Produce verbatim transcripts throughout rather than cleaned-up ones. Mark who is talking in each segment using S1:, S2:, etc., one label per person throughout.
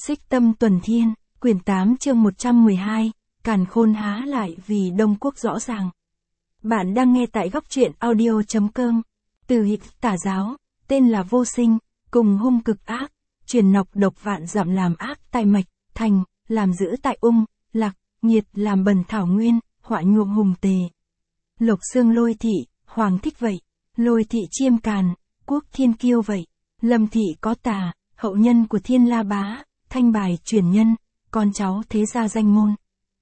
S1: Xích Tâm Tuần Thiên, quyển tám chương một trăm mười hai, Càn Khôn há lại vì Đông Quốc rõ ràng. Bạn đang nghe tại góc truyện audio.com. Từ hịch tà giáo, tên là vô sinh, cùng hung cực ác, truyền nọc độc vạn dặm làm ác tại mạch, thành, làm giữ tại ung, lạc, nhiệt làm bần thảo nguyên, họa nhuộm hùng tề. Lộc xương lôi thị, hoàng thích vậy, lôi thị chiêm càn, quốc thiên kiêu vậy, lâm thị có tà, hậu nhân của thiên la bá, thanh bài truyền nhân, con cháu thế gia danh môn.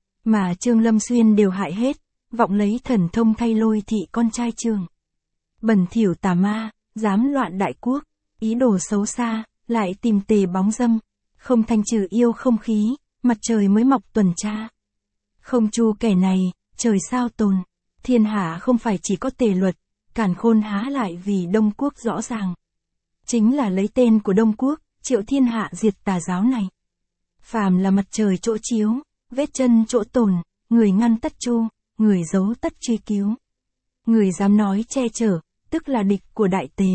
S1: Mà Trương Lâm Xuyên đều hại hết, vọng lấy thần thông thay lôi thị con trai Trương. Bẩn thỉu tà ma, dám loạn đại quốc, ý đồ xấu xa, lại tìm tề bóng dâm, không thanh trừ yêu không khí, mặt trời mới mọc tuần tra. Không chu kẻ này, trời sao tồn, thiên hạ không phải chỉ có tề luật, Càn Khôn há lại vì Đông Quốc rõ ràng. Chính là lấy tên của Đông Quốc, triệu thiên hạ diệt tà giáo này. Phàm là mặt trời chỗ chiếu, vết chân chỗ tồn, người ngăn tất chu, người giấu tất truy cứu. Người dám nói che chở, tức là địch của Đại Tề.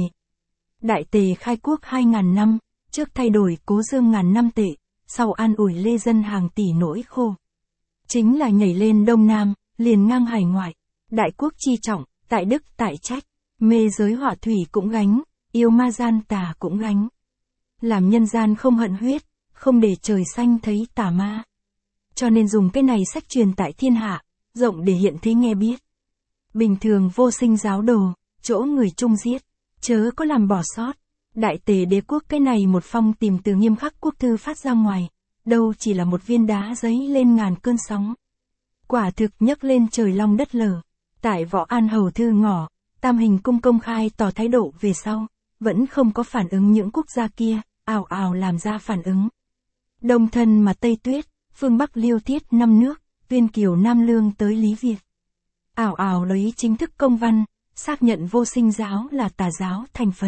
S1: Đại Tề khai quốc hai ngàn năm, trước thay đổi Cố Dương ngàn năm tệ, sau an ủi lê dân hàng tỷ nỗi khô. Chính là nhảy lên Đông Nam, liền ngang hải ngoại, đại quốc chi trọng, tại đức tại trách, mê giới họa thủy cũng gánh, yêu ma gian tà cũng gánh. Làm nhân gian không hận huyết, không để trời xanh thấy tà ma. Cho nên dùng cái này sách truyền tại thiên hạ, rộng để hiện thế nghe biết. Bình thường vô sinh giáo đồ, chỗ người chung giết, chớ có làm bỏ sót. Đại Tề đế quốc cái này một phong tìm từ nghiêm khắc quốc thư phát ra ngoài, đâu chỉ là một viên đá giấy lên ngàn cơn sóng. Quả thực nhấc lên trời long đất lở. Tại Võ An Hầu thư ngỏ, Tam Hình cung công khai tỏ thái độ về sau, vẫn không có phản ứng những quốc gia kia, ào ào làm ra phản ứng. Đông Thân mà Tây Tuyết, phương Bắc Liêu Thiết năm nước, Tuyên Kiều Nam Lương tới Lý Việt. Ào ào lấy chính thức công văn, xác nhận vô sinh giáo là tà giáo thành phần.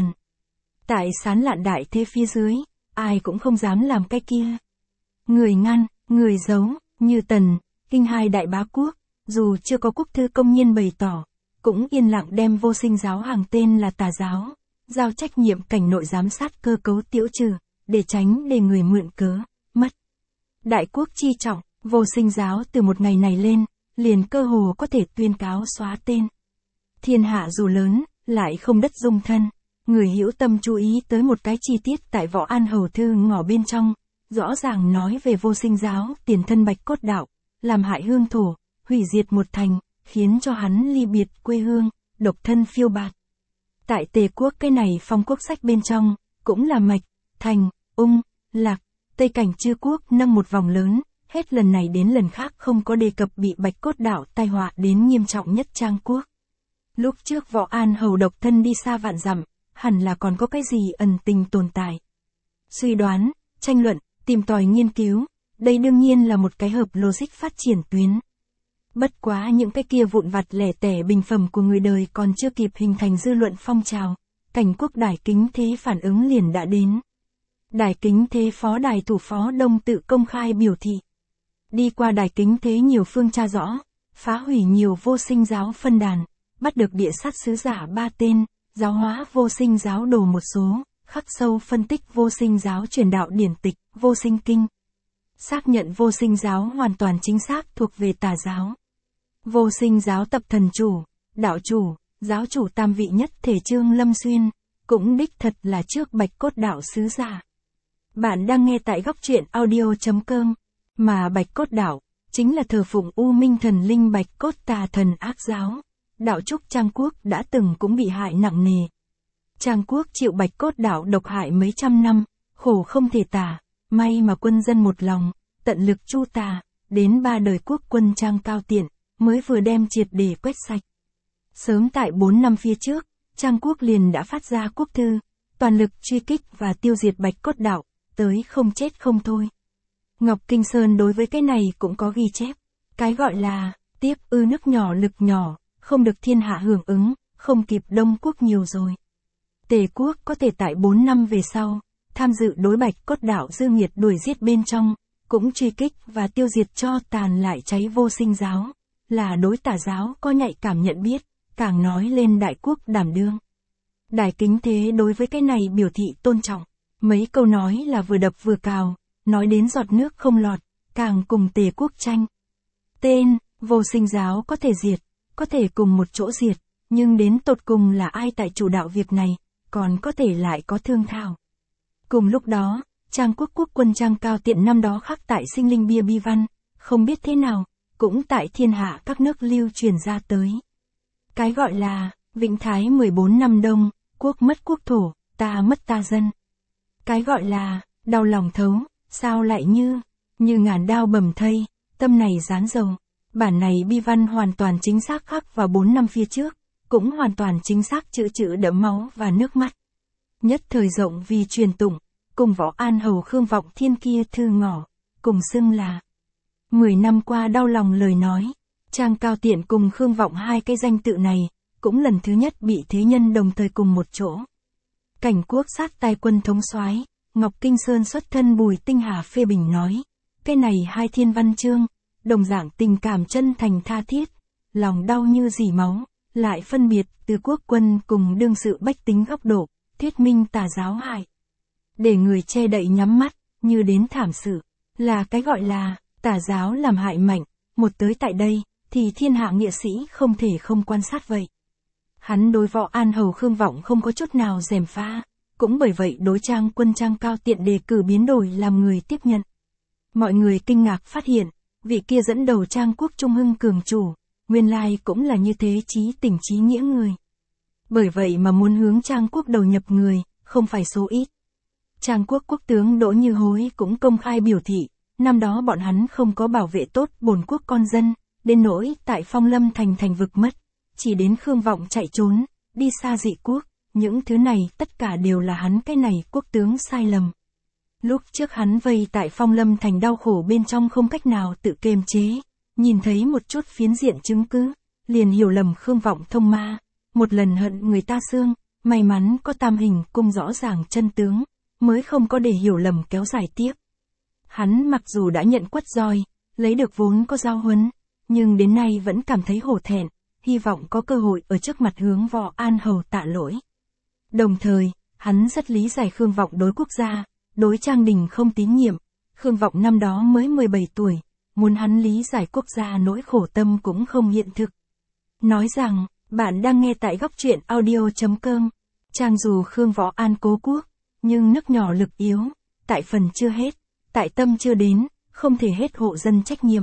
S1: Tại sán lạn đại thế phía dưới, ai cũng không dám làm cái kia. Người ngăn, người giấu, như Tần, Kinh hai đại bá quốc, dù chưa có quốc thư công nhiên bày tỏ, cũng yên lặng đem vô sinh giáo hàng tên là tà giáo, giao trách nhiệm cảnh nội giám sát cơ cấu tiễu trừ, để tránh để người mượn cớ, mất. Đại quốc chi trọng, vô sinh giáo từ một ngày này lên, liền cơ hồ có thể tuyên cáo xóa tên. Thiên hạ dù lớn, lại không đất dung thân. Người hữu tâm chú ý tới một cái chi tiết tại Võ An Hầu thư ngỏ bên trong, rõ ràng nói về vô sinh giáo tiền thân Bạch Cốt Đạo, làm hại hương thổ, hủy diệt một thành, khiến cho hắn ly biệt quê hương, độc thân phiêu bạt. Tại Tề quốc cái này phong quốc sách bên trong, cũng là mạch, thành, ung, lạc, Tây cảnh chư quốc nâng một vòng lớn, hết lần này đến lần khác không có đề cập bị Bạch Cốt Đạo tai họa đến nghiêm trọng nhất Trang quốc. Lúc trước Võ An Hầu độc thân đi xa vạn dặm, hẳn là còn có cái gì ẩn tình tồn tại. Suy đoán, tranh luận, tìm tòi nghiên cứu, đây đương nhiên là một cái hợp logic phát triển tuyến. Bất quá những cái kia vụn vặt lẻ tẻ bình phẩm của người đời còn chưa kịp hình thành dư luận phong trào, cảnh quốc Đài Kính Thế phản ứng liền đã đến. Đài Kính Thế phó đài thủ phó Đông tự công khai biểu thị. Đi qua Đài Kính Thế nhiều phương tra rõ, phá hủy nhiều vô sinh giáo phân đàn, bắt được địa sát sứ giả ba tên, giáo hóa vô sinh giáo đồ một số, khắc sâu phân tích vô sinh giáo truyền đạo điển tịch, vô sinh kinh. Xác nhận vô sinh giáo hoàn toàn chính xác thuộc về tà giáo. Vô sinh giáo tập thần chủ, đạo chủ, giáo chủ tam vị nhất thể Trương Lâm Xuyên, cũng đích thật là trước Bạch Cốt Đạo sứ giả. Bạn đang nghe tại góc truyện audio.com, mà Bạch Cốt Đạo, chính là thờ phụng U Minh thần linh Bạch Cốt tà thần ác giáo. Đạo trúc Trang quốc đã từng cũng bị hại nặng nề. Trang quốc chịu Bạch Cốt Đạo độc hại mấy trăm năm, khổ không thể tả, may mà quân dân một lòng, tận lực chu tà, đến ba đời quốc quân Trang Cao Tiện, mới vừa đem triệt để quét sạch. Sớm tại bốn năm phía trước, Trang quốc liền đã phát ra quốc thư, toàn lực truy kích và tiêu diệt Bạch Cốt Đạo, tới không chết không thôi. Ngọc Kinh Sơn đối với cái này cũng có ghi chép, cái gọi là, tiếp ư nước nhỏ lực nhỏ, không được thiên hạ hưởng ứng, không kịp Đông quốc nhiều rồi. Tề quốc có thể tại bốn năm về sau, tham dự đối Bạch Cốt Đạo dư nghiệt đuổi giết bên trong, cũng truy kích và tiêu diệt cho tàn lại cháy vô sinh giáo, là đối tà giáo có nhạy cảm nhận biết, càng nói lên đại quốc đảm đương. Đài Kính Thế đối với cái này biểu thị tôn trọng, mấy câu nói là vừa đập vừa cào, nói đến giọt nước không lọt, càng cùng Tề quốc tranh. Tên, Vô Sinh giáo có thể diệt, có thể cùng một chỗ diệt, nhưng đến tột cùng là ai tại chủ đạo việc này, còn có thể lại có thương thảo. Cùng lúc đó, Trang Quốc quốc quân Trang Cao Tiện năm đó khắc tại sinh linh bia bi văn, không biết thế nào, cũng tại thiên hạ các nước lưu truyền ra tới. Cái gọi là, Vĩnh Thái mười bốn năm đông, quốc mất quốc thổ, ta mất ta dân. Cái gọi là, đau lòng thấu, sao lại như, như ngàn đao bầm thây, tâm này dán dầu. Bản này bi văn hoàn toàn chính xác khắc vào bốn năm phía trước, cũng hoàn toàn chính xác chữ chữ đẫm máu và nước mắt. Nhất thời rộng vì truyền tụng, cùng Võ An Hầu Khương Vọng Thiên kia thư ngỏ, cùng xưng là mười năm qua đau lòng lời nói. Trang Cao Tiện cùng Khương Vọng hai cái danh tự này, cũng lần thứ nhất bị thế nhân đồng thời cùng một chỗ. Cảnh Quốc sát tài quân thống soái, Ngọc Kinh Sơn xuất thân Bùi Tinh Hà phê bình nói, cái này hai thiên văn chương, đồng dạng tình cảm chân thành tha thiết, lòng đau như dỉ máu, lại phân biệt từ quốc quân cùng đương sự bách tính góc độ, thuyết minh tà giáo hại. Để người che đậy nhắm mắt, như đến thảm sự, là cái gọi là, tà giáo làm hại mạnh, một tới tại đây, thì thiên hạ nghĩa sĩ không thể không quan sát vậy. Hắn đối Võ An Hầu Khương Vọng không có chút nào gièm pha, cũng bởi vậy đối Trang quân Trang Cao Tiện đề cử biến đổi làm người tiếp nhận. Mọi người kinh ngạc phát hiện, vị kia dẫn đầu Trang quốc trung hưng cường chủ, nguyên lai cũng là như thế chí tình chí nghĩa người. Bởi vậy mà muốn hướng Trang quốc đầu nhập người, không phải số ít. Trang quốc quốc tướng Đỗ Như Hối cũng công khai biểu thị, năm đó bọn hắn không có bảo vệ tốt bổn quốc con dân, đến nỗi tại Phong Lâm thành thành vực mất, chỉ đến Khương Vọng chạy trốn, đi xa dị quốc, những thứ này tất cả đều là hắn cái này quốc tướng sai lầm. Lúc trước hắn vây tại Phong Lâm thành đau khổ bên trong không cách nào tự kiềm chế, nhìn thấy một chút phiến diện chứng cứ, liền hiểu lầm Khương Vọng thông ma, một lần hận người ta xương, may mắn có tam hình cung rõ ràng chân tướng, mới không có để hiểu lầm kéo dài tiếp. Hắn mặc dù đã nhận quất roi, lấy được vốn có giao huấn, nhưng đến nay vẫn cảm thấy hổ thẹn, hy vọng có cơ hội ở trước mặt hướng Võ An Hầu tạ lỗi. Đồng thời, hắn rất lý giải Khương Vọng đối quốc gia, đối Trang đình không tín nhiệm. Khương Vọng năm đó mới mười bảy tuổi, muốn hắn lý giải quốc gia nỗi khổ tâm cũng không hiện thực. Nói rằng, bạn đang nghe tại góc truyện audio chấm com. Trang dù Khương Võ An cố quốc, nhưng nước nhỏ lực yếu, tại phần chưa hết, tại tâm chưa đến, không thể hết hộ dân trách nhiệm.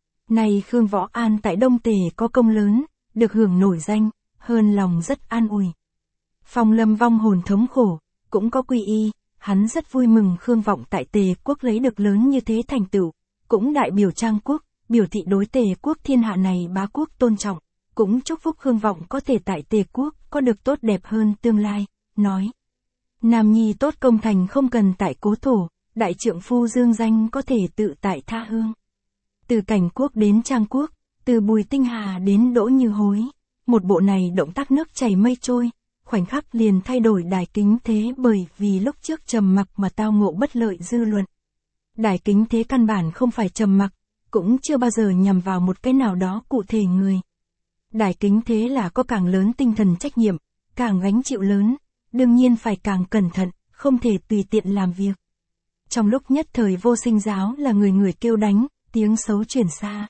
S1: Này Khương Võ An tại Đông Tề có công lớn, được hưởng nổi danh, hơn lòng rất an ủi. Phong Lâm vong hồn thống khổ, cũng có quy y, hắn rất vui mừng Khương Vọng tại Tề quốc lấy được lớn như thế thành tựu, cũng đại biểu Trang quốc, biểu thị đối Tề quốc thiên hạ này bá quốc tôn trọng, cũng chúc phúc Khương Vọng có thể tại Tề quốc có được tốt đẹp hơn tương lai, nói. Nam nhi tốt công thành không cần tại cố thổ, đại trượng phu dương danh có thể tự tại tha hương. Từ Cảnh Quốc đến Trang quốc, từ Bùi Tinh Hà đến Đỗ Như Hối, một bộ này động tác nước chảy mây trôi, khoảnh khắc liền thay đổi đài kính thế bởi vì lúc trước trầm mặc mà tao ngộ bất lợi dư luận. Đài kính thế căn bản không phải trầm mặc, cũng chưa bao giờ nhằm vào một cái nào đó cụ thể người. Đài kính thế là có càng lớn tinh thần trách nhiệm, càng gánh chịu lớn, đương nhiên phải càng cẩn thận, không thể tùy tiện làm việc. Trong lúc nhất thời Vô Sinh giáo là người người kêu đánh, tiếng xấu truyền xa.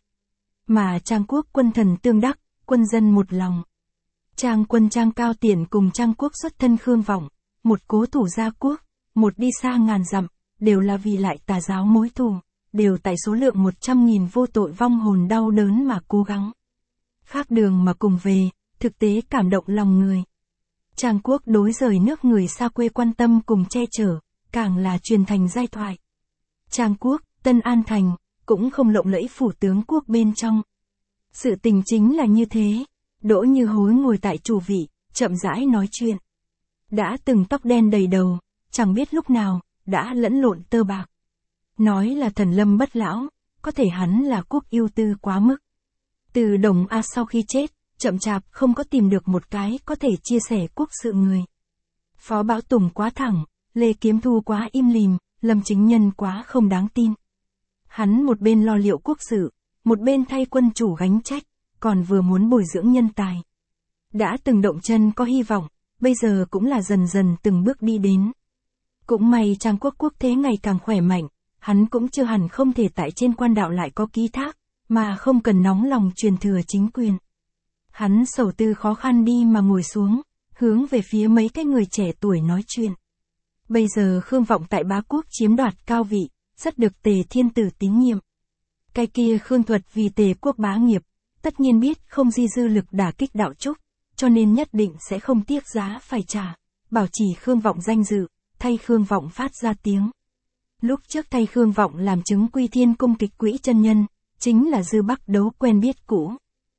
S1: Mà Trang quốc quân thần tương đắc, quân dân một lòng. Trang quân Trang Cao Tiện cùng Trang quốc xuất thân Khương Vọng, một cố thủ gia quốc, một đi xa ngàn dặm, đều là vì lại tà giáo mối thù, đều tại số lượng một trăm nghìn vô tội vong hồn đau đớn mà cố gắng. Khác đường mà cùng về, thực tế cảm động lòng người. Trang quốc đối rời nước người xa quê quan tâm cùng che chở, càng là truyền thành giai thoại. Trang quốc, Tân An Thành, cũng không lộng lẫy phủ tướng quốc bên trong. Sự tình chính là như thế. Đỗ Như Hối ngồi tại chủ vị, chậm rãi nói chuyện. Đã từng tóc đen đầy đầu, chẳng biết lúc nào, đã lẫn lộn tơ bạc. Nói là thần lâm bất lão, có thể hắn là quốc yêu tư quá mức. Từ Đồng A sau khi chết, chậm chạp không có tìm được một cái có thể chia sẻ quốc sự người. Phó Bảo Tùng quá thẳng, Lê Kiếm Thu quá im lìm, Lâm Chính Nhân quá không đáng tin. Hắn một bên lo liệu quốc sự, một bên thay quân chủ gánh trách, còn vừa muốn bồi dưỡng nhân tài. Đã từng động chân có hy vọng, bây giờ cũng là dần dần từng bước đi đến. Cũng may Trang quốc quốc thế ngày càng khỏe mạnh, hắn cũng chưa hẳn không thể tại trên quan đạo lại có ký thác, mà không cần nóng lòng truyền thừa chính quyền. Hắn sầu tư khó khăn đi mà ngồi xuống, hướng về phía mấy cái người trẻ tuổi nói chuyện. Bây giờ Khương Vọng tại Bá Quốc chiếm đoạt cao vị, rất được Tề Thiên Tử tín nhiệm. Cái kia Khương Thuật vì Tề quốc bá nghiệp, tất nhiên biết không di dư lực đả kích đạo trúc, cho nên nhất định sẽ không tiếc giá phải trả, bảo trì Khương Vọng danh dự, thay Khương Vọng phát ra tiếng. Lúc trước thay Khương Vọng làm chứng Quy Thiên Cung kịch quỹ chân nhân, chính là Dư Bắc Đấu quen biết cũ.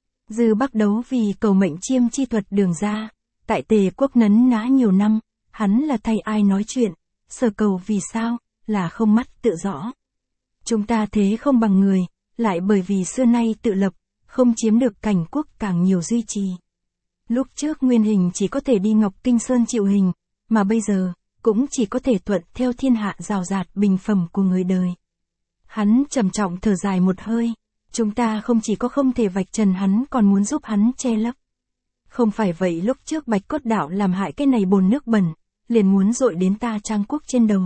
S1: Dư Bắc Đấu vì cầu mệnh chiêm chi thuật đường ra, tại Tề quốc nấn ná nhiều năm, hắn là thay ai nói chuyện, sở cầu vì sao, là không mắt tự rõ. Chúng ta thế không bằng người, lại bởi vì xưa nay tự lập, không chiếm được cảnh quốc càng nhiều duy trì. Lúc trước Nguyên Hình chỉ có thể đi Ngọc Kinh Sơn chịu hình, mà bây giờ, cũng chỉ có thể thuận theo thiên hạ rào rạt bình phẩm của người đời. Hắn trầm trọng thở dài một hơi, chúng ta không chỉ có không thể vạch trần hắn còn muốn giúp hắn che lấp. Không phải vậy lúc trước Bạch Cốt Đạo làm hại cái này bồn nước bẩn, liền muốn dội đến ta Trang Quốc trên đầu.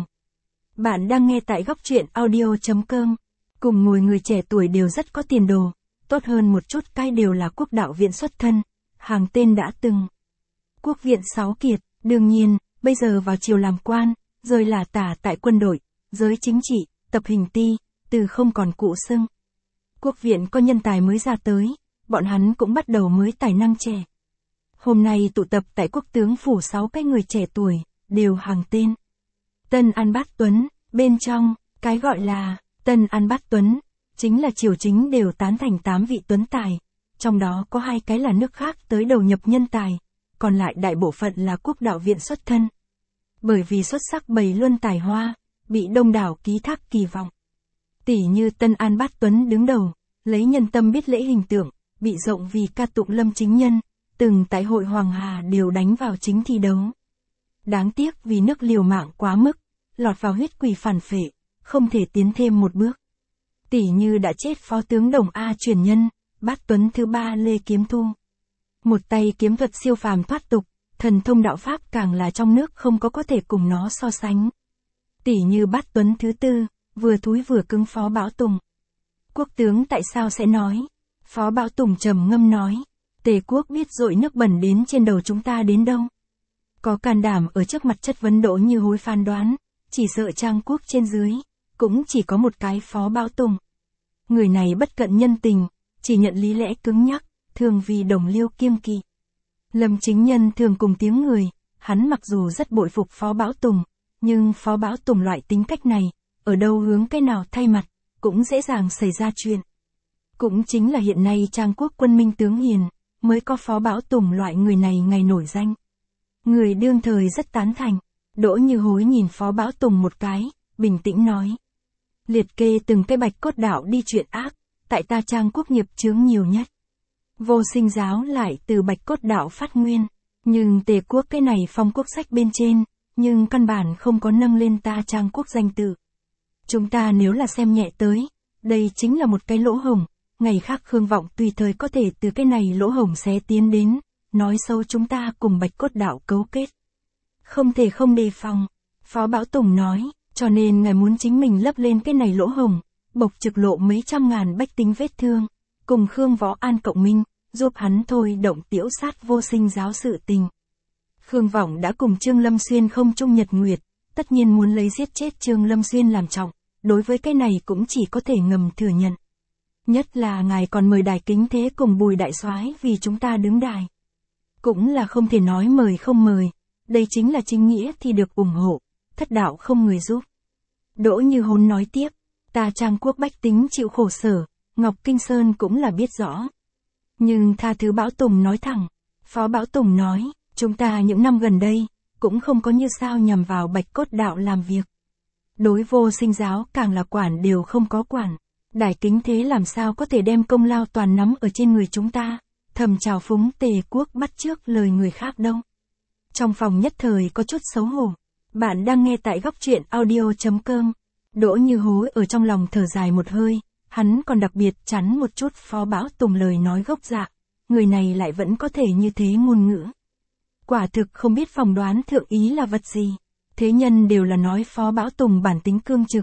S1: Bạn đang nghe tại góc truyện audio.com, cùng ngồi người trẻ tuổi đều rất có tiền đồ, tốt hơn một chút cái đều là quốc đạo viện xuất thân, hàng tên đã từng. Quốc viện sáu kiệt, đương nhiên, bây giờ vào triều làm quan, rồi là tả tại quân đội, giới chính trị, tập hình ti, từ không còn cụ xưng. Quốc viện có nhân tài mới ra tới, bọn hắn cũng bắt đầu mới tài năng trẻ. Hôm nay tụ tập tại quốc tướng phủ sáu cái người trẻ tuổi, đều hàng tên. Tân An Bát Tuấn, bên trong, cái gọi là Tân An Bát Tuấn, chính là triều chính đều tán thành tám vị tuấn tài, trong đó có hai cái là nước khác tới đầu nhập nhân tài, còn lại đại bộ phận là quốc đạo viện xuất thân. Bởi vì xuất sắc bày luân tài hoa, bị đông đảo ký thác kỳ vọng. Tỷ như Tân An Bát Tuấn đứng đầu, lấy nhân tâm biết lễ hình tượng, bị rộng vì ca tụng Lâm Chính Nhân, từng tại hội Hoàng Hà đều đánh vào chính thi đấu. Đáng tiếc vì nước liều mạng quá mức, lọt vào huyết quỷ phản phệ, không thể tiến thêm một bước. Tỷ như đã chết phó tướng Đồng A truyền nhân, Bát Tuấn thứ ba Lê Kiếm Thu. Một tay kiếm thuật siêu phàm thoát tục, thần thông đạo pháp càng là trong nước không có có thể cùng nó so sánh. Tỷ như Bát Tuấn thứ tư, vừa thúi vừa cứng Phó Bảo Tùng. Quốc tướng tại sao sẽ nói? Phó Bảo Tùng trầm ngâm nói, Tề quốc biết dội nước bẩn đến trên đầu chúng ta đến đâu. Có can đảm ở trước mặt chất vấn Đỗ Như Hối phán đoán, chỉ sợ Trang Quốc trên dưới, cũng chỉ có một cái Phó Bảo Tùng. Người này bất cận nhân tình, chỉ nhận lý lẽ cứng nhắc, thường vì đồng liêu kiêng kỵ. Lâm Chính Nhân thường cùng tiếng người, hắn mặc dù rất bội phục Phó Bảo Tùng, nhưng Phó Bảo Tùng loại tính cách này, ở đâu hướng cái nào thay mặt, cũng dễ dàng xảy ra chuyện. Cũng chính là hiện nay Trang Quốc quân minh tướng hiền, mới có Phó Bảo Tùng loại người này ngày nổi danh. Người đương thời rất tán thành, Đỗ Như Hối nhìn Phó Bảo Tùng một cái, bình tĩnh nói. Liệt kê từng cái Bạch Cốt Đạo đi chuyện ác, tại ta Trang Quốc nghiệp chướng nhiều nhất. Vô Sinh giáo lại từ Bạch Cốt Đạo phát nguyên, nhưng Tề quốc cái này phong quốc sách bên trên, nhưng căn bản không có nâng lên ta Trang Quốc danh tự. Chúng ta nếu là xem nhẹ tới, đây chính là một cái lỗ hổng, ngày khác Khương Vọng tùy thời có thể từ cái này lỗ hổng xé tiến đến, nói xấu chúng ta cùng Bạch Cốt Đạo cấu kết. Không thể không đề phòng, Phó Bảo Tùng nói, cho nên ngài muốn chính mình lấp lên cái này lỗ hổng, bộc trực lộ mấy trăm ngàn bách tính vết thương, cùng Khương Võ An cộng minh, giúp hắn thôi động Tiễu sát Vô Sinh giáo sự tình. Khương Vọng đã cùng Trương Lâm Xuyên không chung nhật nguyệt, tất nhiên muốn lấy giết chết Trương Lâm Xuyên làm trọng, đối với cái này cũng chỉ có thể ngầm thừa nhận. Nhất là ngài còn mời Đài Kính Thế cùng Bùi Đại Soái vì chúng ta đứng đài. Cũng là không thể nói mời không mời, đây chính là chính nghĩa thì được ủng hộ, thất đạo không người giúp. Đỗ Như Hối nói tiếp, ta Trang Quốc bách tính chịu khổ sở, Ngọc Kinh Sơn cũng là biết rõ. Nhưng tha thứ Bảo Tùng nói thẳng, Phó Bảo Tùng nói, chúng ta những năm gần đây, cũng không có như sao nhằm vào Bạch Cốt Đạo làm việc. Đối Vô Sinh giáo càng là quản đều không có quản, Đài Kính Thế làm sao có thể đem công lao toàn nắm ở trên người chúng ta, thầm trào phúng Tề quốc bắt trước lời người khác đâu. Trong phòng nhất thời có chút xấu hổ, bạn đang nghe tại góc truyện audio.com. Đỗ Như Hối ở trong lòng thở dài một hơi, hắn còn đặc biệt chắn một chút Phó Bảo Tùng lời nói gốc dạ, người này lại vẫn có thể như thế ngôn ngữ. Quả thực không biết phỏng đoán thượng ý là vật gì, thế nhân đều là nói Phó Bảo Tùng bản tính cương trực,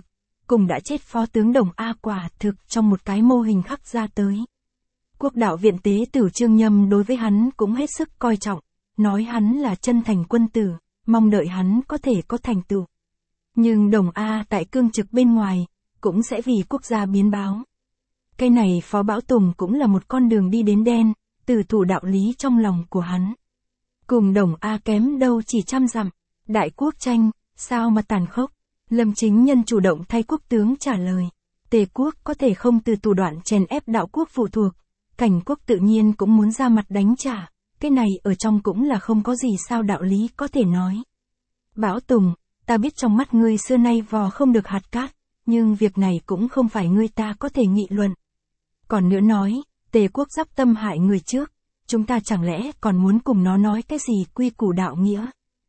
S1: cùng đã chết phó tướng Đồng A quả thực trong một cái mô hình khắc ra tới. Quốc đạo viện tế tử Trương Nhâm đối với hắn cũng hết sức coi trọng, nói hắn là chân thành quân tử, mong đợi hắn có thể có thành tựu. Nhưng Đồng A tại cương trực bên ngoài, cũng sẽ vì quốc gia biến báo. Cái này Phó Bảo Tùng cũng là một con đường đi đến đen, từ thủ đạo lý trong lòng của hắn. Cùng Đồng A kém đâu chỉ trăm dặm, đại quốc tranh, sao mà tàn khốc. Lâm Chính Nhân chủ động thay quốc tướng trả lời, Tề quốc có thể không từ thủ đoạn chèn ép đạo quốc phụ thuộc, Cảnh quốc tự nhiên cũng muốn ra mặt đánh trả, cái này ở trong cũng là không có gì sao đạo lý có thể nói. Bảo Tùng, ta biết trong mắt ngươi xưa nay vò không được hạt cát, nhưng việc này cũng không phải ngươi ta có thể nghị luận. Còn nữa nói, Tề quốc dắp tâm hại người trước, chúng ta chẳng lẽ còn muốn cùng nó nói cái gì quy củ đạo nghĩa?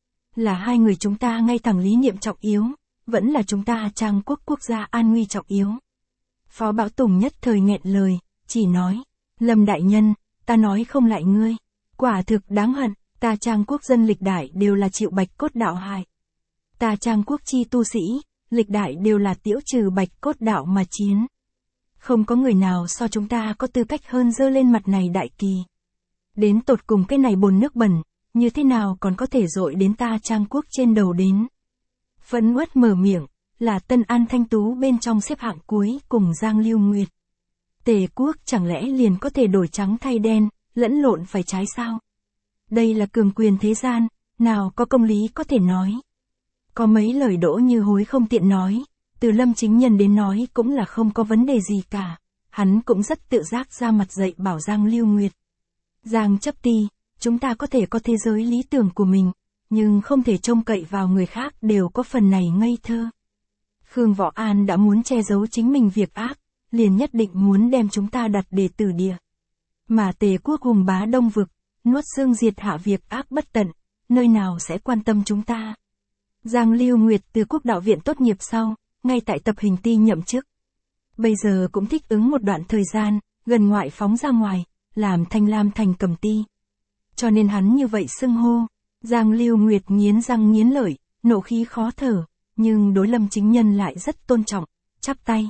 S1: Là hai người chúng ta ngay thẳng lý niệm trọng yếu, vẫn là chúng ta Trang quốc quốc gia an nguy trọng yếu. Phó Bảo Tùng nhất thời nghẹn lời, chỉ nói, Lâm đại nhân, ta nói không lại ngươi, quả thực đáng hận, ta Trang quốc dân lịch đại đều là chịu bạch cốt đạo hại. Ta Trang quốc chi tu sĩ, lịch đại đều là tiễu trừ bạch cốt đạo mà chiến. Không có người nào so chúng ta có tư cách hơn dơ lên mặt này đại kỳ. Đến tột cùng cái này bồn nước bẩn, như thế nào còn có thể dội đến ta Trang quốc trên đầu đến. Phẫn uất mở miệng, là Tân An Thanh Tú bên trong xếp hạng cuối cùng Giang Lưu Nguyệt. Tề quốc chẳng lẽ liền có thể đổi trắng thay đen, lẫn lộn phải trái sao? Đây là cường quyền thế gian, nào có công lý có thể nói. Có mấy lời Đỗ Như Hối không tiện nói, từ Lâm Chính Nhân đến nói cũng là không có vấn đề gì cả, hắn cũng rất tự giác ra mặt dậy bảo Giang Lưu Nguyệt. Giang chấp ti, chúng ta có thể có thế giới lý tưởng của mình, nhưng không thể trông cậy vào người khác đều có phần này ngây thơ. Khương Võ An đã muốn che giấu chính mình việc ác, liền nhất định muốn đem chúng ta đặt để tử địa. Mà Tề quốc hùng bá đông vực, nuốt xương diệt hạ việc ác bất tận, nơi nào sẽ quan tâm chúng ta. Giang Lưu Nguyệt từ quốc đạo viện tốt nghiệp sau, ngay tại tập hình ti nhậm chức. Bây giờ cũng thích ứng một đoạn thời gian, gần ngoại phóng ra ngoài, làm Thanh Lam thành cầm ti. Cho nên hắn như vậy xưng hô. Giang Lưu Nguyệt nghiến răng nghiến lợi, nộ khí khó thở, nhưng đối Lâm Chính Nhân lại rất tôn trọng, chắp tay.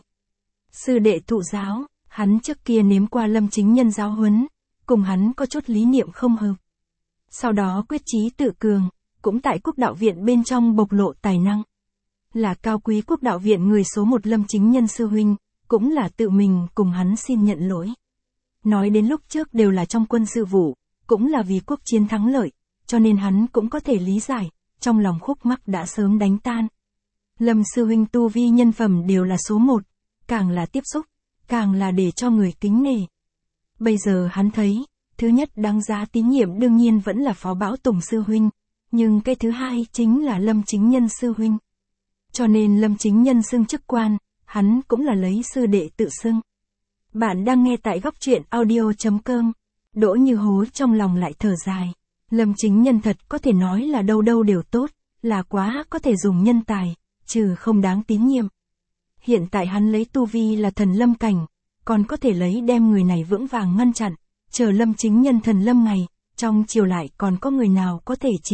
S1: Sư đệ thụ giáo, hắn trước kia nếm qua Lâm Chính Nhân giáo huấn, cùng hắn có chút lý niệm không hợp. Sau đó quyết chí tự cường, cũng tại quốc đạo viện bên trong bộc lộ tài năng. Là cao quý quốc đạo viện người số một Lâm Chính Nhân sư huynh, cũng là tự mình cùng hắn xin nhận lỗi. Nói đến lúc trước đều là trong quân sự vụ, cũng là vì quốc chiến thắng lợi, cho nên hắn cũng có thể lý giải, trong lòng khúc mắc đã sớm đánh tan. Lâm sư huynh tu vi nhân phẩm đều là số một, càng là tiếp xúc, càng là để cho người kính nể. Bây giờ hắn thấy, thứ nhất đáng giá tín nhiệm đương nhiên vẫn là Phó Bảo Tùng sư huynh, nhưng cái thứ hai chính là Lâm Chính Nhân sư huynh. Cho nên Lâm Chính Nhân xưng chức quan, hắn cũng là lấy sư đệ tự xưng. Bạn đang nghe tại góc truyện audio chấm com. Đỗ Như Hối trong lòng lại thở dài. Lâm Chính Nhân thật có thể nói là đâu đâu đều tốt, là quá có thể dùng nhân tài, trừ không đáng tín nhiệm. Hiện tại hắn lấy tu vi là thần lâm cảnh, còn có thể lấy đem người này vững vàng ngăn chặn, chờ Lâm Chính Nhân thần lâm ngày, trong chiều lại còn có người nào có thể chế.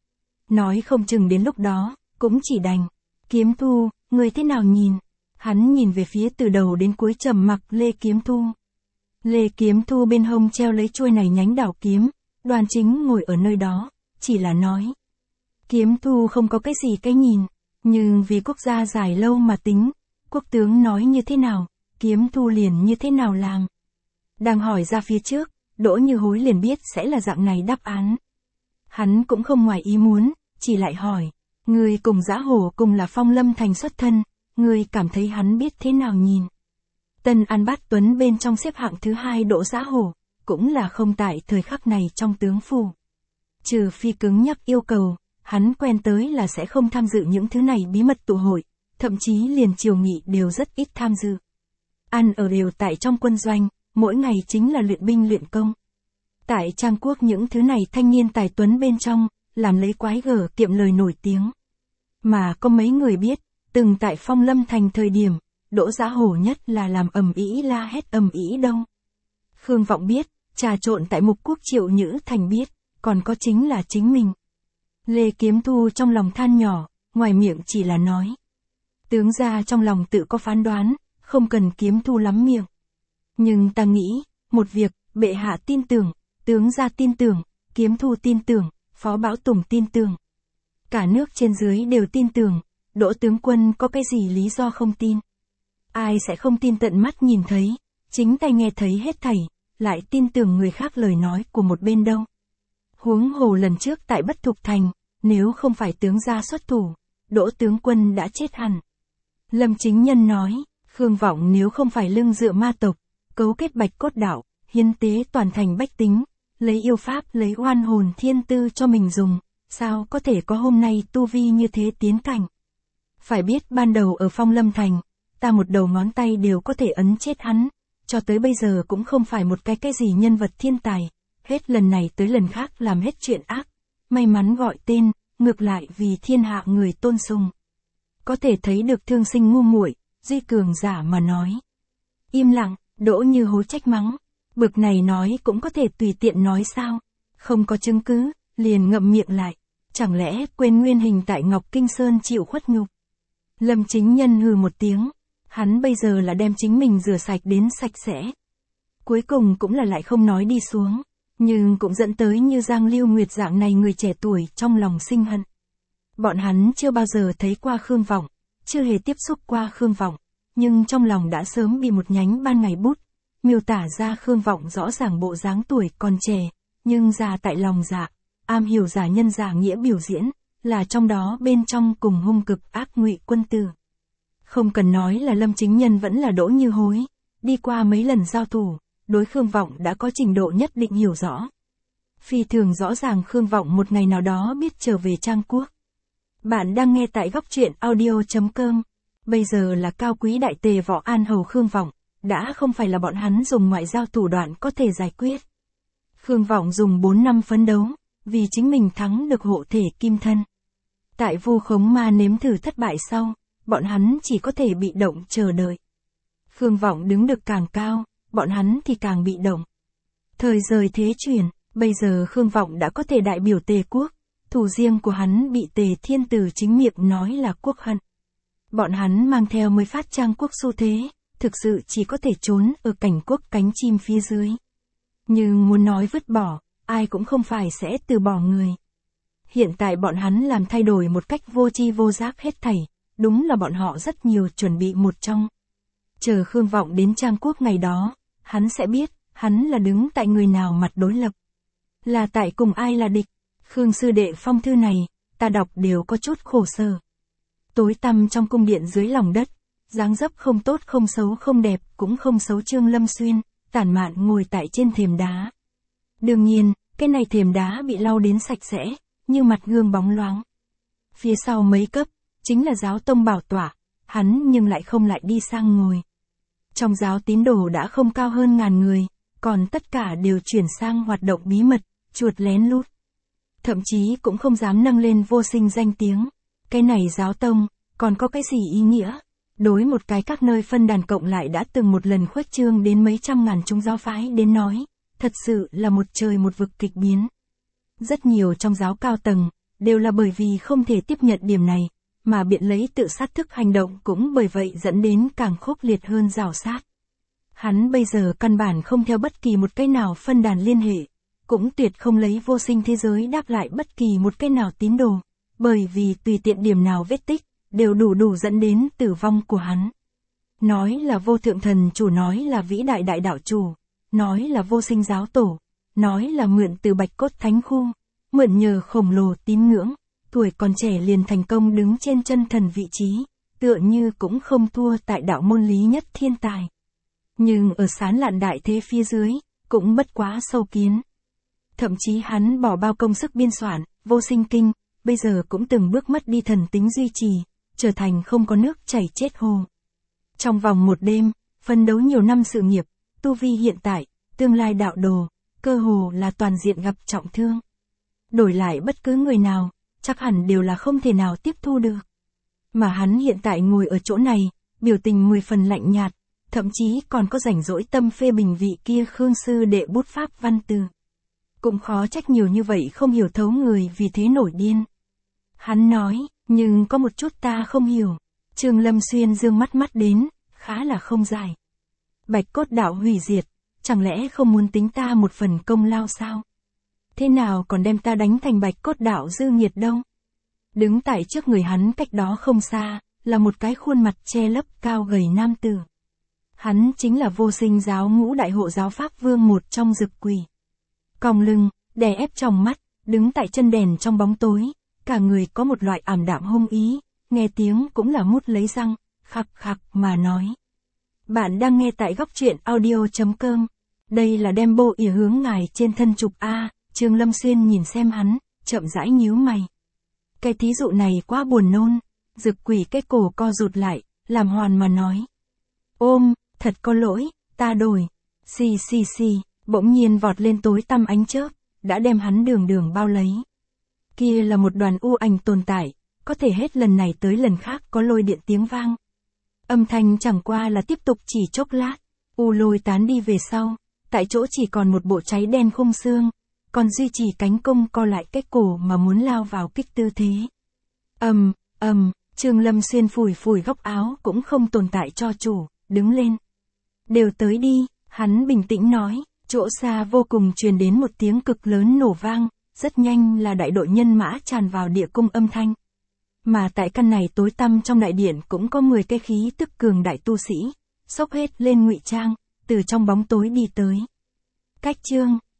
S1: Nói không chừng đến lúc đó, cũng chỉ đành. Kiếm Thu, người thế nào nhìn? Hắn nhìn về phía từ đầu đến cuối trầm mặc Lê Kiếm Thu. Lê Kiếm Thu bên hông treo lấy chuôi này nhánh đảo kiếm, Đoàn Chính ngồi ở nơi đó, chỉ là nói. Kiếm Thu không có cái gì cái nhìn, nhưng vì quốc gia dài lâu mà tính, quốc tướng nói như thế nào, Kiếm Thu liền như thế nào làm. Đang hỏi ra phía trước, Đỗ Như Hối liền biết sẽ là dạng này đáp án. Hắn cũng không ngoài ý muốn, chỉ lại hỏi, người cùng Dã Hổ cùng là Phong Lâm thành xuất thân, người cảm thấy hắn biết thế nào nhìn. Tân An Bát Tuấn bên trong xếp hạng thứ hai Đỗ Dã Hổ, cũng là không tại thời khắc này trong tướng phủ. Trừ phi cứng nhắc yêu cầu, hắn quen tới là sẽ không tham dự những thứ này bí mật tụ hội, thậm chí liền triều nghị đều rất ít tham dự. Ăn ở đều tại trong quân doanh, mỗi ngày chính là luyện binh luyện công. Tại Trang quốc những thứ này thanh niên tài tuấn bên trong, làm lấy quái gở kiệm lời nổi tiếng. Mà có mấy người biết, từng tại Phong Lâm thành thời điểm, Đỗ Dã Hổ nhất là làm ầm ĩ la hét ầm ĩ đâu. Khương Vọng biết, trà trộn tại Mục Quốc Triệu Nhữ thành biết, còn có chính là chính mình. Lê Kiếm Thu trong lòng than nhỏ, ngoài miệng chỉ là nói. Tướng gia trong lòng tự có phán đoán, không cần Kiếm Thu lắm miệng. Nhưng ta nghĩ, một việc, bệ hạ tin tưởng, tướng gia tin tưởng, Kiếm Thu tin tưởng, Phó Bảo Tùng tin tưởng. Cả nước trên dưới đều tin tưởng, Đỗ tướng quân có cái gì lý do không tin? Ai sẽ không tin tận mắt nhìn thấy, chính tay nghe thấy hết thảy, lại tin tưởng người khác lời nói của một bên đâu. Huống hồ lần trước tại Bất Thục Thành, nếu không phải tướng gia xuất thủ, Đỗ tướng quân đã chết hẳn. Lâm Chính Nhân nói, Khương Vọng nếu không phải lưng dựa ma tộc, cấu kết bạch cốt đạo, hiến tế toàn thành bách tính, lấy yêu pháp lấy oan hồn thiên tư cho mình dùng, sao có thể có hôm nay tu vi như thế tiến cảnh. Phải biết ban đầu ở Phong Lâm Thành, ta một đầu ngón tay đều có thể ấn chết hắn, cho tới bây giờ cũng không phải một cái cái gì nhân vật thiên tài, hết lần này tới lần khác làm hết chuyện ác, may mắn gọi tên, ngược lại vì thiên hạ người tôn sùng. Có thể thấy được thương sinh ngu muội, Duy cường giả mà nói. Im lặng, Đỗ Như Hối trách mắng, bực này nói cũng có thể tùy tiện nói sao, không có chứng cứ, liền ngậm miệng lại, chẳng lẽ quên nguyên hình tại Ngọc Kinh Sơn chịu khuất nhục. Lâm Chính Nhân hừ một tiếng, hắn bây giờ là đem chính mình rửa sạch đến sạch sẽ. Cuối cùng cũng là lại không nói đi xuống, nhưng cũng dẫn tới như Giang Lưu Nguyệt dạng này người trẻ tuổi trong lòng sinh hận. Bọn hắn chưa bao giờ thấy qua Khương Vọng, chưa hề tiếp xúc qua Khương Vọng, nhưng trong lòng đã sớm bị một nhánh ban ngày bút, miêu tả ra Khương Vọng rõ ràng bộ dáng tuổi còn trẻ, nhưng già tại lòng dạ, am hiểu giả nhân giả nghĩa biểu diễn, là trong đó bên trong cùng hung cực ác ngụy quân tử. Không cần nói là Lâm Chính Nhân vẫn là Đỗ Như Hối, đi qua mấy lần giao thủ, đối Khương Vọng đã có trình độ nhất định hiểu rõ. Phi thường rõ ràng Khương Vọng một ngày nào đó biết trở về Trang Quốc. Bạn đang nghe tại góc truyện audio.com. Bây giờ là cao quý đại tề Võ An Hầu Khương Vọng, đã không phải là bọn hắn dùng ngoại giao thủ đoạn có thể giải quyết. Khương Vọng dùng bốn năm phấn đấu, vì chính mình thắng được hộ thể kim thân. Tại Vu Khống Ma nếm thử thất bại sau, bọn hắn chỉ có thể bị động chờ đợi. Khương Vọng đứng được càng cao, bọn hắn thì càng bị động. Thời rời thế chuyển, bây giờ Khương Vọng đã có thể đại biểu Tề quốc, thủ riêng của hắn bị Tề Thiên Tử chính miệng nói là quốc hận. Bọn hắn mang theo mới phát Trang Quốc xu thế, thực sự chỉ có thể trốn ở cảnh quốc cánh chim phía dưới. Nhưng muốn nói vứt bỏ, ai cũng không phải sẽ từ bỏ người. Hiện tại bọn hắn làm thay đổi một cách vô tri vô giác hết thảy, đúng là bọn họ rất nhiều chuẩn bị một trong. Chờ Khương Vọng đến Trang Quốc ngày đó, hắn sẽ biết, hắn là đứng tại người nào mặt đối lập. Là tại cùng ai là địch. Khương sư đệ phong thư này, ta đọc đều có chút khổ sở. Tối tăm trong cung điện dưới lòng đất, dáng dấp không tốt không xấu không đẹp cũng không xấu Trương Lâm Xuyên, tản mạn ngồi tại trên thềm đá. Đương nhiên, cái này thềm đá bị lau đến sạch sẽ, như mặt gương bóng loáng. Phía sau mấy cấp, chính là giáo tông bảo tọa, hắn nhưng lại không lại đi sang ngồi. Trong giáo tín đồ đã không cao hơn ngàn người, còn tất cả đều chuyển sang hoạt động bí mật, chuột lén lút. Thậm chí cũng không dám nâng lên Vô Sinh danh tiếng. Cái này giáo tông, còn có cái gì ý nghĩa? Đối một cái các nơi phân đàn cộng lại đã từng một lần khuếch trương đến mấy trăm ngàn chúng giáo phái đến nói, thật sự là một trời một vực kịch biến. Rất nhiều trong giáo cao tầng, đều là bởi vì không thể tiếp nhận điểm này, mà biện lấy tự sát thức hành động cũng bởi vậy dẫn đến càng khốc liệt hơn rào sát. Hắn bây giờ căn bản không theo bất kỳ một cái nào phân đàn liên hệ, cũng tuyệt không lấy Vô Sinh thế giới đáp lại bất kỳ một cái nào tín đồ, bởi vì tùy tiện điểm nào vết tích, đều đủ đủ dẫn đến tử vong của hắn. Nói là Vô Thượng Thần Chủ, nói là vĩ đại đại đạo chủ, nói là Vô Sinh giáo tổ, nói là mượn từ Bạch Cốt Thánh Khu, mượn nhờ khổng lồ tín ngưỡng, tuổi còn trẻ liền thành công đứng trên chân thần vị trí, tựa như cũng không thua tại đạo môn lý nhất thiên tài. Nhưng ở sán lạn đại thế phía dưới, cũng bất quá sâu kiến. Thậm chí hắn bỏ bao công sức biên soạn, Vô Sinh Kinh, bây giờ cũng từng bước mất đi thần tính duy trì, trở thành không có nước chảy chết hồ. Trong vòng một đêm, phân đấu nhiều năm sự nghiệp, tu vi hiện tại, tương lai đạo đồ, cơ hồ là toàn diện gặp trọng thương. Đổi lại bất cứ người nào, chắc hẳn đều là không thể nào tiếp thu được. Mà hắn hiện tại ngồi ở chỗ này, biểu tình mười phần lạnh nhạt, thậm chí còn có rảnh rỗi tâm phê bình vị kia Khương sư đệ bút pháp văn từ. Cũng khó trách nhiều như vậy không hiểu thấu người vì thế nổi điên. Hắn nói, nhưng có một chút ta không hiểu. Trương Lâm Xuyên dương mắt mắt đến, khá là không dài. Bạch cốt đạo hủy diệt, chẳng lẽ không muốn tính ta một phần công lao sao? Thế nào còn đem ta đánh thành bạch cốt đạo dư nghiệt đâu? Đứng tại trước người hắn cách đó không xa, là một cái khuôn mặt che lấp cao gầy nam tử. Hắn chính là Vô Sinh giáo ngũ đại hộ giáo pháp vương một trong Dực Quỷ. Còng lưng, đè ép trong mắt, đứng tại chân đèn trong bóng tối, cả người có một loại ảm đạm hung ý, nghe tiếng cũng là mút lấy răng, khặc khặc mà nói. Bạn đang nghe tại góc truyện audio.com. Đây là đem bộ ỉa hướng ngài trên thân chụp A. Trương Lâm Xuyên nhìn xem hắn, chậm rãi nhíu mày. Cái thí dụ này quá buồn nôn. Dực Quỷ cái cổ co rụt lại, làm hoàn mà nói. Ôm, thật có lỗi, ta đổi. Xì xì xì, bỗng nhiên vọt lên tối tăm ánh chớp, đã đem hắn đường đường bao lấy. Kia là một đoàn u ảnh tồn tại, có thể hết lần này tới lần khác có lôi điện tiếng vang. Âm thanh chẳng qua là tiếp tục chỉ chốc lát, u lôi tán đi về sau, tại chỗ chỉ còn một bộ cháy đen khung xương, còn duy trì cánh cung co lại cái cổ mà muốn lao vào kích tư thế. Ầm, ầm, Trương Lâm Xuyên phủi phủi góc áo cũng không tồn tại cho chủ, đứng lên. Đều tới đi, hắn bình tĩnh nói, chỗ xa vô cùng truyền đến một tiếng cực lớn nổ vang, rất nhanh là đại đội nhân mã tràn vào địa cung âm thanh. Mà tại căn này tối tăm trong đại điện cũng có mười cái khí tức cường đại tu sĩ, xốc hết lên ngụy trang, từ trong bóng tối đi tới. Cách chương,